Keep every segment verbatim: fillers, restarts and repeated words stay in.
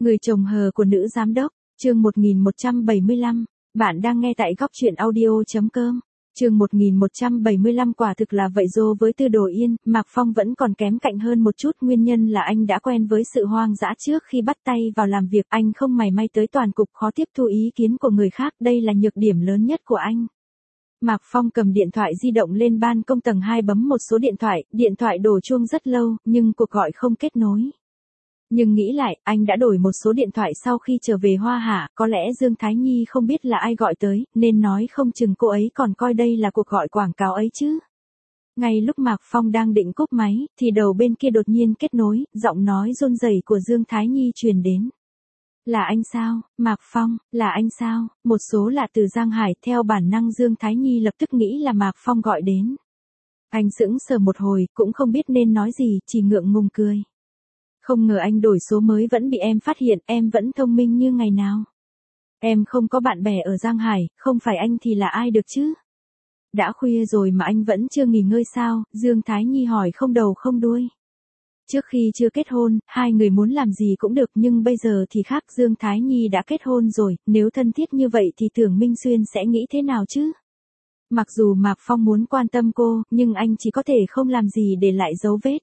Người chồng hờ của nữ giám đốc, chương một nghìn một trăm bảy mươi lăm, bạn đang nghe tại góc truyện audio chấm com. Chương một nghìn một trăm bảy mươi lăm quả thực là vậy rồi với Tư Đồ Yên, Mạc Phong vẫn còn kém cạnh hơn một chút, nguyên nhân là anh đã quen với sự hoang dã trước khi bắt tay vào làm việc, anh không mảy may tới toàn cục khó tiếp thu ý kiến của người khác, đây là nhược điểm lớn nhất của anh. Mạc Phong cầm điện thoại di động lên ban công tầng hai bấm một số điện thoại, điện thoại đổ chuông rất lâu, nhưng cuộc gọi không kết nối. Nhưng nghĩ lại, anh đã đổi một số điện thoại sau khi trở về Hoa Hạ, có lẽ Dương Thái Nhi không biết là ai gọi tới, nên nói không chừng cô ấy còn coi đây là cuộc gọi quảng cáo ấy chứ. Ngay lúc Mạc Phong đang định cúp máy, thì đầu bên kia đột nhiên kết nối, giọng nói run rẩy của Dương Thái Nhi truyền đến. Là anh sao, Mạc Phong, là anh sao, một số lạ từ Giang Hải, theo bản năng Dương Thái Nhi lập tức nghĩ là Mạc Phong gọi đến. Anh sững sờ một hồi, cũng không biết nên nói gì, chỉ ngượng ngùng cười. Không ngờ anh đổi số mới vẫn bị em phát hiện, em vẫn thông minh như ngày nào. Em không có bạn bè ở Giang Hải, không phải anh thì là ai được chứ? Đã khuya rồi mà anh vẫn chưa nghỉ ngơi sao? Dương Thái Nhi hỏi không đầu không đuôi. Trước khi chưa kết hôn, hai người muốn làm gì cũng được, nhưng bây giờ thì khác, Dương Thái Nhi đã kết hôn rồi, nếu thân thiết như vậy thì tưởng Minh Xuyên sẽ nghĩ thế nào chứ? Mặc dù Mạc Phong muốn quan tâm cô, nhưng anh chỉ có thể không làm gì để lại dấu vết.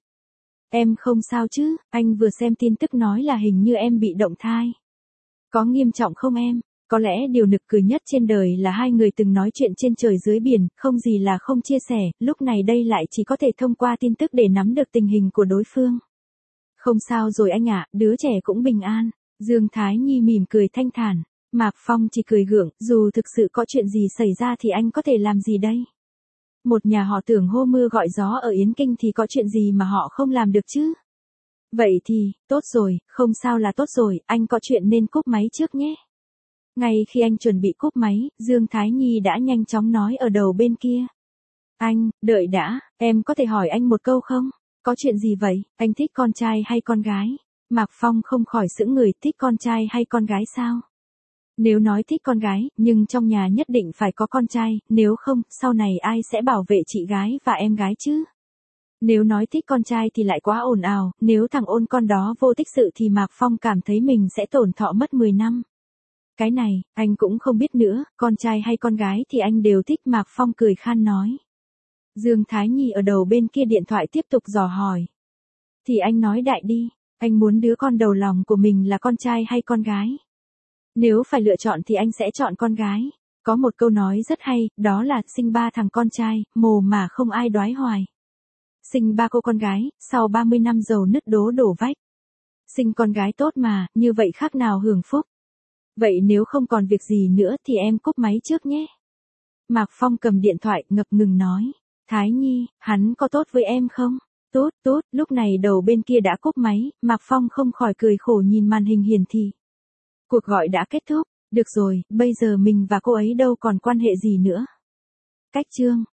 Em không sao chứ, anh vừa xem tin tức nói là hình như em bị động thai. Có nghiêm trọng không em? Có lẽ điều nực cười nhất trên đời là hai người từng nói chuyện trên trời dưới biển, không gì là không chia sẻ, lúc này đây lại chỉ có thể thông qua tin tức để nắm được tình hình của đối phương. Không sao rồi anh ạ, đứa trẻ cũng bình an. Dương Thái Nhi mỉm cười thanh thản. Mạc Phong chỉ cười gượng, dù thực sự có chuyện gì xảy ra thì anh có thể làm gì đây? Một nhà họ Tưởng hô mưa gọi gió ở Yến Kinh thì có chuyện gì mà họ không làm được chứ? Vậy thì, tốt rồi, không sao là tốt rồi, anh có chuyện nên cúp máy trước nhé. Ngay khi anh chuẩn bị cúp máy, Dương Thái Nhi đã nhanh chóng nói ở đầu bên kia. Anh, đợi đã, em có thể hỏi anh một câu không? Có chuyện gì vậy, anh thích con trai hay con gái? Mạc Phong không khỏi sững người, thích con trai hay con gái sao? Nếu nói thích con gái, nhưng trong nhà nhất định phải có con trai, nếu không, sau này ai sẽ bảo vệ chị gái và em gái chứ? Nếu nói thích con trai thì lại quá ồn ào, nếu thằng ôn con đó vô tích sự thì Mạc Phong cảm thấy mình sẽ tổn thọ mất mười năm. Cái này, anh cũng không biết nữa, con trai hay con gái thì anh đều thích, Mạc Phong cười khan nói. Dương Thái Nhi ở đầu bên kia điện thoại tiếp tục dò hỏi. Thì anh nói đại đi, anh muốn đứa con đầu lòng của mình là con trai hay con gái? Nếu phải lựa chọn thì anh sẽ chọn con gái. Có một câu nói rất hay, đó là sinh ba thằng con trai, mồ mà không ai đoái hoài. Sinh ba cô con gái, sau ba mươi năm dầu nứt đố đổ vách. Sinh con gái tốt mà, như vậy khác nào hưởng phúc. Vậy nếu không còn việc gì nữa thì em cúp máy trước nhé. Mạc Phong cầm điện thoại ngập ngừng nói. Thái Nhi, hắn có tốt với em không? Tốt, tốt, lúc này đầu bên kia đã cúp máy, Mạc Phong không khỏi cười khổ nhìn màn hình hiển thị. Cuộc gọi đã kết thúc, được rồi, bây giờ mình và cô ấy đâu còn quan hệ gì nữa. Cách chương.